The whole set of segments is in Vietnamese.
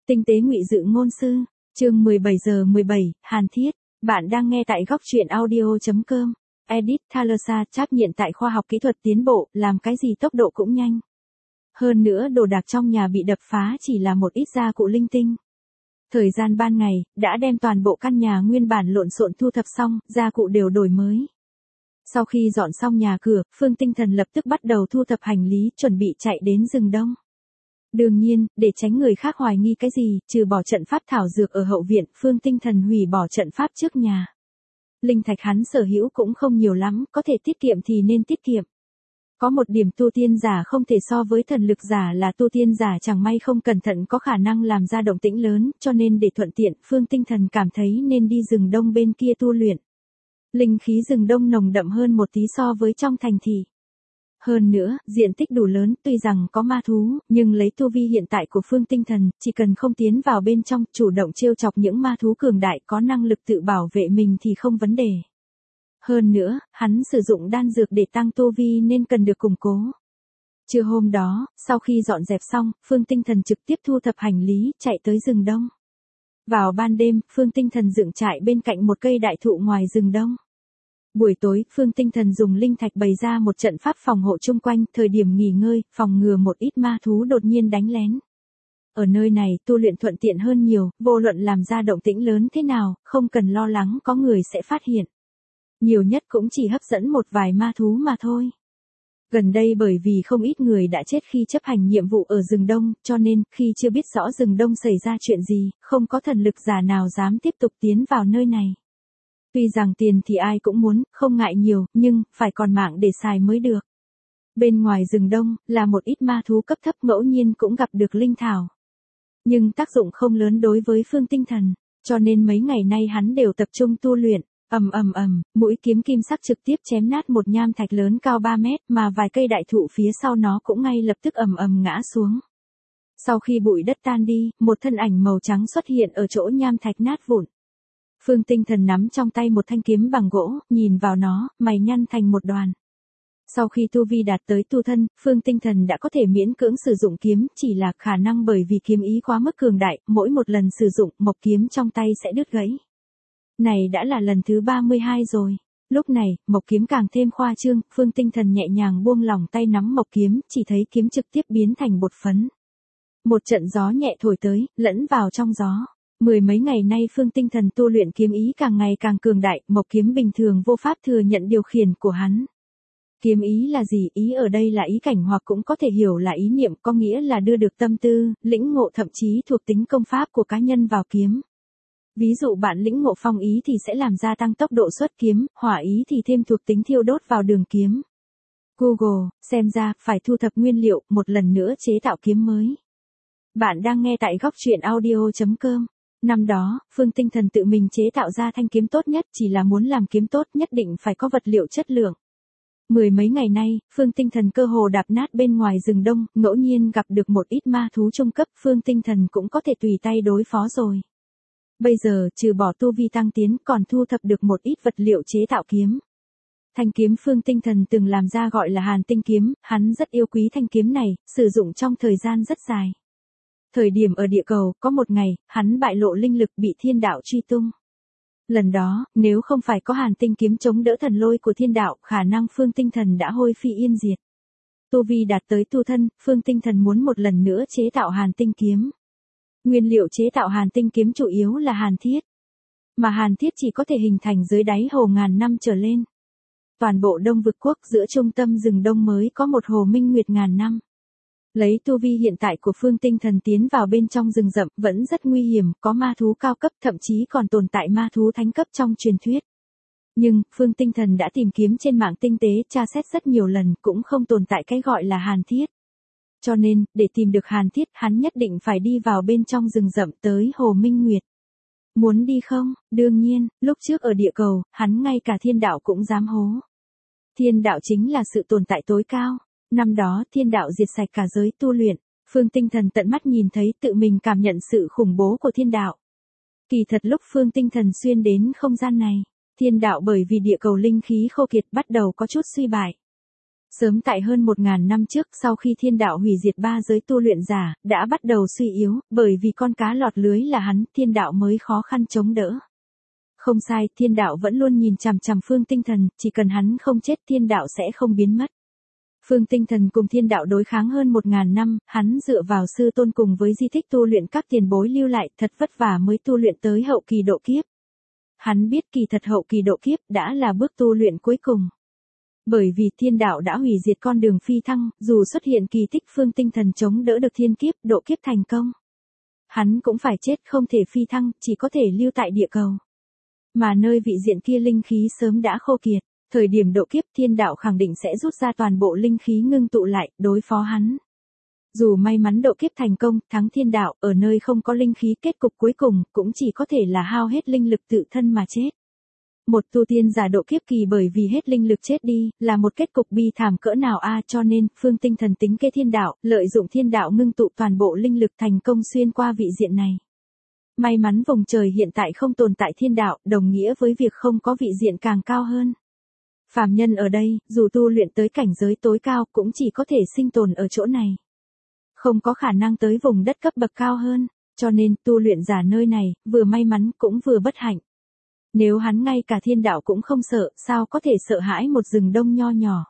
Tinh tế ngụy dự ngôn sư, chương 17:17, Hàn Thiết. Bạn đang nghe tại góc truyện audio.com. Edit Thalassa tráp nhiệm tại khoa học kỹ thuật tiến bộ, làm cái gì tốc độ cũng nhanh. Hơn nữa đồ đạc trong nhà bị đập phá chỉ là một ít gia cụ linh tinh. Thời gian ban ngày, đã đem toàn bộ căn nhà nguyên bản lộn xộn thu thập xong, gia cụ đều đổi mới. Sau khi dọn xong nhà cửa, Phương Tinh Thần lập tức bắt đầu thu thập hành lý, chuẩn bị chạy đến rừng đông. Đương nhiên, để tránh người khác hoài nghi cái gì, trừ bỏ trận pháp thảo dược ở hậu viện, Phương Tinh Thần hủy bỏ trận pháp trước nhà. Linh thạch hắn sở hữu cũng không nhiều lắm, có thể tiết kiệm thì nên tiết kiệm. Có một điểm tu tiên giả không thể so với thần lực giả là tu tiên giả chẳng may không cẩn thận có khả năng làm ra động tĩnh lớn, cho nên để thuận tiện, Phương Tinh Thần cảm thấy nên đi rừng đông bên kia tu luyện. Linh khí rừng đông nồng đậm hơn một tí so với trong thành thị. Hơn nữa, diện tích đủ lớn, tuy rằng có ma thú, nhưng lấy tu vi hiện tại của Phương Tinh Thần, chỉ cần không tiến vào bên trong, chủ động trêu chọc những ma thú cường đại có năng lực tự bảo vệ mình thì không vấn đề. Hơn nữa, hắn sử dụng đan dược để tăng tu vi nên cần được củng cố. Trưa hôm đó, sau khi dọn dẹp xong, Phương Tinh Thần trực tiếp thu thập hành lý, chạy tới rừng đông. Vào ban đêm, Phương Tinh Thần dựng trại bên cạnh một cây đại thụ ngoài rừng đông. Buổi tối, Phương Tinh Thần dùng linh thạch bày ra một trận pháp phòng hộ chung quanh, thời điểm nghỉ ngơi, phòng ngừa một ít ma thú đột nhiên đánh lén. Ở nơi này, tu luyện thuận tiện hơn nhiều, vô luận làm ra động tĩnh lớn thế nào, không cần lo lắng có người sẽ phát hiện. Nhiều nhất cũng chỉ hấp dẫn một vài ma thú mà thôi. Gần đây bởi vì không ít người đã chết khi chấp hành nhiệm vụ ở rừng đông, cho nên, khi chưa biết rõ rừng đông xảy ra chuyện gì, không có thần lực giả nào dám tiếp tục tiến vào nơi này. Tuy rằng tiền thì ai cũng muốn, không ngại nhiều, nhưng, phải còn mạng để xài mới được. Bên ngoài rừng đông, là một ít ma thú cấp thấp ngẫu nhiên cũng gặp được linh thảo. Nhưng tác dụng không lớn đối với Phương Tinh Thần, cho nên mấy ngày nay hắn đều tập trung tu luyện. Mũi kiếm kim sắc trực tiếp chém nát một nham thạch lớn cao 3 mét mà vài cây đại thụ phía sau nó cũng ngay lập tức ngã xuống. Sau khi bụi đất tan đi, một thân ảnh màu trắng xuất hiện ở chỗ nham thạch nát vụn. Phương Tinh Thần nắm trong tay một thanh kiếm bằng gỗ, nhìn vào nó, mày nhăn thành một đoàn. Sau khi tu vi đạt tới tu thân, Phương Tinh Thần đã có thể miễn cưỡng sử dụng kiếm, chỉ là khả năng bởi vì kiếm ý quá mức cường đại, mỗi một lần sử dụng, mộc kiếm trong tay sẽ đứt gãy. Này đã là lần thứ 32 rồi. Lúc này, mộc kiếm càng thêm khoa trương, Phương Tinh Thần nhẹ nhàng buông lỏng tay nắm mộc kiếm, chỉ thấy kiếm trực tiếp biến thành bột phấn. Một trận gió nhẹ thổi tới, lẫn vào trong gió. Mười mấy ngày nay Phương Tinh Thần tu luyện kiếm ý càng ngày càng cường đại, mộc kiếm bình thường vô pháp thừa nhận điều khiển của hắn. Kiếm ý là gì? Ý ở đây là ý cảnh hoặc cũng có thể hiểu là ý niệm, có nghĩa là đưa được tâm tư, lĩnh ngộ thậm chí thuộc tính công pháp của cá nhân vào kiếm. Ví dụ bạn lĩnh ngộ phong ý thì sẽ làm gia tăng tốc độ xuất kiếm, hỏa ý thì thêm thuộc tính thiêu đốt vào đường kiếm. Google, xem ra, phải thu thập nguyên liệu, một lần nữa chế tạo kiếm mới. Bạn đang nghe tại góc truyện audio.com. Năm đó, Phương Tinh Thần tự mình chế tạo ra thanh kiếm tốt nhất, chỉ là muốn làm kiếm tốt nhất định phải có vật liệu chất lượng. Mười mấy ngày nay, Phương Tinh Thần cơ hồ đạp nát bên ngoài rừng đông, ngẫu nhiên gặp được một ít ma thú trung cấp, Phương Tinh Thần cũng có thể tùy tay đối phó rồi. Bây giờ, trừ bỏ tu vi tăng tiến, còn thu thập được một ít vật liệu chế tạo kiếm. Thanh kiếm Phương Tinh Thần từng làm ra gọi là Hàn Tinh kiếm, hắn rất yêu quý thanh kiếm này, sử dụng trong thời gian rất dài. Thời điểm ở địa cầu, có một ngày, hắn bại lộ linh lực bị thiên đạo truy tung. Lần đó, nếu không phải có Hàn Tinh kiếm chống đỡ thần lôi của thiên đạo, khả năng Phương Tinh Thần đã hôi phi yên diệt. Tu vi đạt tới tu thân, Phương Tinh Thần muốn một lần nữa chế tạo Hàn Tinh kiếm. Nguyên liệu chế tạo Hàn Tinh kiếm chủ yếu là hàn thiết. Mà hàn thiết chỉ có thể hình thành dưới đáy hồ ngàn năm trở lên. Toàn bộ Đông Vực Quốc giữa trung tâm rừng đông mới có một hồ minh nguyệt ngàn năm. Lấy tu vi hiện tại của Phương Tinh Thần tiến vào bên trong rừng rậm vẫn rất nguy hiểm, có ma thú cao cấp thậm chí còn tồn tại ma thú thánh cấp trong truyền thuyết. Nhưng, Phương Tinh Thần đã tìm kiếm trên mạng tinh tế tra xét rất nhiều lần cũng không tồn tại cái gọi là hàn thiết. Cho nên, để tìm được hàn thiết hắn nhất định phải đi vào bên trong rừng rậm tới hồ Minh Nguyệt. Muốn đi không? Đương nhiên, lúc trước ở địa cầu, hắn ngay cả thiên đạo cũng dám hố. Thiên đạo chính là sự tồn tại tối cao. Năm đó thiên đạo diệt sạch cả giới tu luyện, Phương Tinh Thần tận mắt nhìn thấy tự mình cảm nhận sự khủng bố của thiên đạo. Kỳ thật lúc Phương Tinh Thần xuyên đến không gian này, thiên đạo bởi vì địa cầu linh khí khô kiệt bắt đầu có chút suy bại. Sớm tại hơn 1.000 năm trước, sau khi thiên đạo hủy diệt ba giới tu luyện giả, đã bắt đầu suy yếu, bởi vì con cá lọt lưới là hắn, thiên đạo mới khó khăn chống đỡ. Không sai, thiên đạo vẫn luôn nhìn chằm chằm Phương Tinh Thần, chỉ cần hắn không chết thiên đạo sẽ không biến mất. Phương Tinh Thần cùng thiên đạo đối kháng hơn 1.000 năm, hắn dựa vào sư tôn cùng với di tích tu luyện các tiền bối lưu lại, thật vất vả mới tu luyện tới hậu kỳ độ kiếp. Hắn biết kỳ thật hậu kỳ độ kiếp đã là bước tu luyện cuối cùng. Bởi vì thiên đạo đã hủy diệt con đường phi thăng, dù xuất hiện kỳ tích Phương Tinh Thần chống đỡ được thiên kiếp, độ kiếp thành công. Hắn cũng phải chết, không thể phi thăng, chỉ có thể lưu tại địa cầu. Mà nơi vị diện kia linh khí sớm đã khô kiệt, thời điểm độ kiếp thiên đạo khẳng định sẽ rút ra toàn bộ linh khí ngưng tụ lại, đối phó hắn. Dù may mắn độ kiếp thành công, thắng thiên đạo, ở nơi không có linh khí, kết cục cuối cùng, cũng chỉ có thể là hao hết linh lực tự thân mà chết. Một tu tiên giả độ kiếp kỳ bởi vì hết linh lực chết đi, là một kết cục bi thảm cỡ nào a, cho nên, Phương Tinh Thần tính kế thiên đạo, lợi dụng thiên đạo ngưng tụ toàn bộ linh lực thành công xuyên qua vị diện này. May mắn vùng trời hiện tại không tồn tại thiên đạo, đồng nghĩa với việc không có vị diện càng cao hơn. Phàm nhân ở đây, dù tu luyện tới cảnh giới tối cao, cũng chỉ có thể sinh tồn ở chỗ này. Không có khả năng tới vùng đất cấp bậc cao hơn, cho nên tu luyện giả nơi này, vừa may mắn cũng vừa bất hạnh. Nếu hắn ngay cả thiên đạo cũng không sợ, sao có thể sợ hãi một rừng đông nho nhỏ.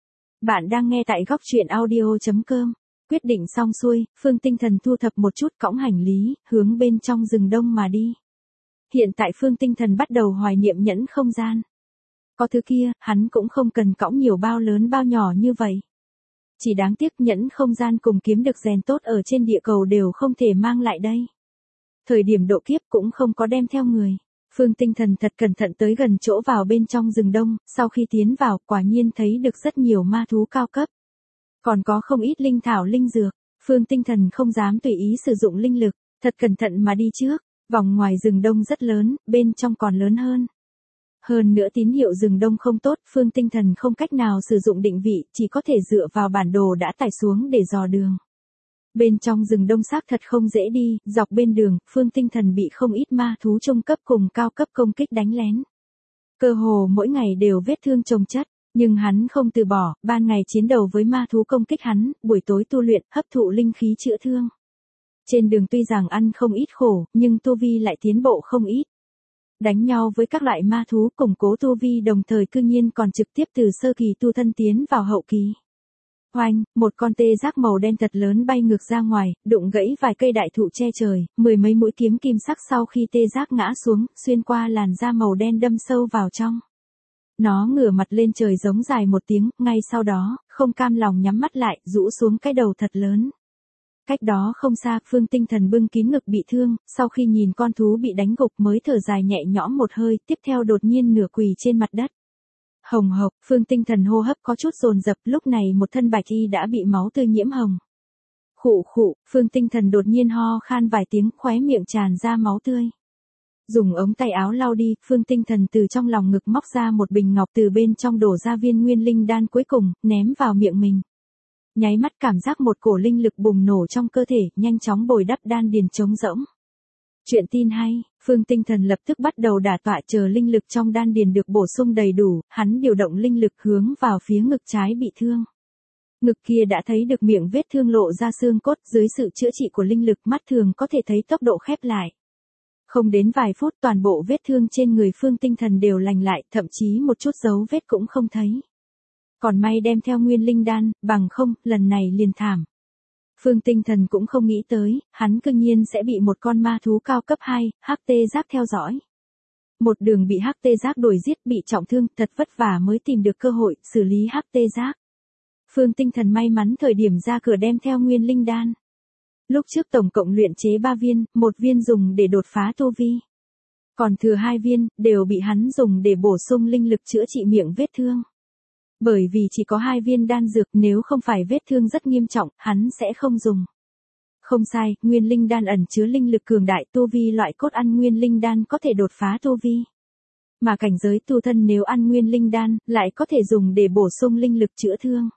Bạn đang nghe tại góc truyện audio.com. Quyết định xong xuôi, Phương Tinh Thần thu thập một chút cõng hành lý, hướng bên trong rừng đông mà đi. Hiện tại Phương Tinh Thần bắt đầu hoài niệm nhẫn không gian. Có thứ kia, hắn cũng không cần cõng nhiều bao lớn bao nhỏ như vậy. Chỉ đáng tiếc nhẫn không gian cùng kiếm được rèn tốt ở trên địa cầu đều không thể mang lại đây. Thời điểm độ kiếp cũng không có đem theo người. Phương Tinh Thần thật cẩn thận tới gần chỗ vào bên trong rừng đông, sau khi tiến vào quả nhiên thấy được rất nhiều ma thú cao cấp. Còn có không ít linh thảo linh dược, Phương Tinh Thần không dám tùy ý sử dụng linh lực, thật cẩn thận mà đi trước, vòng ngoài rừng đông rất lớn, bên trong còn lớn hơn. Hơn nữa tín hiệu rừng đông không tốt, Phương Tinh Thần không cách nào sử dụng định vị, chỉ có thể dựa vào bản đồ đã tải xuống để dò đường. Bên trong rừng đông xác thật không dễ đi, dọc bên đường, Phương Tinh Thần bị không ít ma thú trung cấp cùng cao cấp công kích đánh lén. Cơ hồ mỗi ngày đều vết thương chồng chất, nhưng hắn không từ bỏ, ban ngày chiến đấu với ma thú công kích hắn, buổi tối tu luyện, hấp thụ linh khí chữa thương. Trên đường tuy rằng ăn không ít khổ, nhưng tu vi lại tiến bộ không ít. Đánh nhau với các loại ma thú củng cố tu vi đồng thời cư nhiên còn trực tiếp từ sơ kỳ tu thân tiến vào hậu kỳ. Oanh, một con tê giác màu đen thật lớn bay ngược ra ngoài, đụng gãy vài cây đại thụ che trời, mười mấy mũi kiếm kim sắc sau khi tê giác ngã xuống, xuyên qua làn da màu đen đâm sâu vào trong. Nó ngửa mặt lên trời giống dài một tiếng, ngay sau đó, không cam lòng nhắm mắt lại, rũ xuống cái đầu thật lớn. Cách đó không xa, Phương Tinh Thần bưng kín ngực bị thương, sau khi nhìn con thú bị đánh gục mới thở dài nhẹ nhõm một hơi, tiếp theo đột nhiên nửa quỳ trên mặt đất. Hồng hộc, Phương Tinh Thần hô hấp có chút dồn dập, lúc này một thân bạch y đã bị máu tươi nhiễm hồng. Khụ khụ, Phương Tinh Thần đột nhiên ho khan vài tiếng, khóe miệng tràn ra máu tươi. Dùng ống tay áo lau đi, Phương Tinh Thần từ trong lòng ngực móc ra một bình ngọc, từ bên trong đổ ra viên nguyên linh đan cuối cùng, ném vào miệng mình. Nháy mắt cảm giác một cổ linh lực bùng nổ trong cơ thể, nhanh chóng bồi đắp đan điền trống rỗng. Chuyện tin hay, Phương Tinh Thần lập tức bắt đầu đả tọa chờ linh lực trong đan điền được bổ sung đầy đủ, hắn điều động linh lực hướng vào phía ngực trái bị thương. Ngực kia đã thấy được miệng vết thương lộ ra xương cốt, dưới sự chữa trị của linh lực mắt thường có thể thấy tốc độ khép lại. Không đến vài phút toàn bộ vết thương trên người Phương Tinh Thần đều lành lại, thậm chí một chút dấu vết cũng không thấy. Còn may đem theo nguyên linh đan, bằng không, lần này liền thảm. Phương Tinh Thần cũng không nghĩ tới, hắn cư nhiên sẽ bị một con ma thú cao cấp 2, hắc tê giác theo dõi. Một đường bị hắc tê giác đuổi giết, bị trọng thương, thật vất vả mới tìm được cơ hội, xử lý hắc tê giác. Phương Tinh Thần may mắn thời điểm ra cửa đem theo nguyên linh đan. Lúc trước tổng cộng luyện chế 3 viên, một viên dùng để đột phá tu vi. Còn thừa 2 viên, đều bị hắn dùng để bổ sung linh lực chữa trị miệng vết thương. Bởi vì chỉ có 2 viên đan dược, nếu không phải vết thương rất nghiêm trọng, hắn sẽ không dùng. Không sai, nguyên linh đan ẩn chứa linh lực cường đại, tu vi loại cốt ăn nguyên linh đan có thể đột phá tu vi. Mà cảnh giới tu thân nếu ăn nguyên linh đan, lại có thể dùng để bổ sung linh lực chữa thương.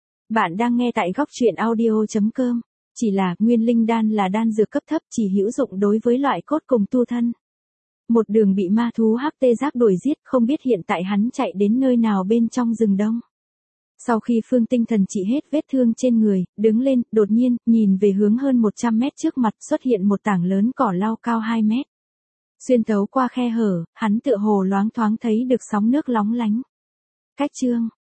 Bạn đang nghe tại góc truyện audio.com. Chỉ là, nguyên linh đan là đan dược cấp thấp, chỉ hữu dụng đối với loại cốt cùng tu thân. Một đường bị ma thú hắc tê giác đuổi giết, không biết hiện tại hắn chạy đến nơi nào bên trong rừng đông. Sau khi Phương Tinh Thần trị hết vết thương trên người, đứng lên, đột nhiên, nhìn về hướng hơn 100 mét trước mặt xuất hiện một tảng lớn cỏ lau cao 2 mét. Xuyên tấu qua khe hở, hắn tựa hồ loáng thoáng thấy được sóng nước lóng lánh. Cách chương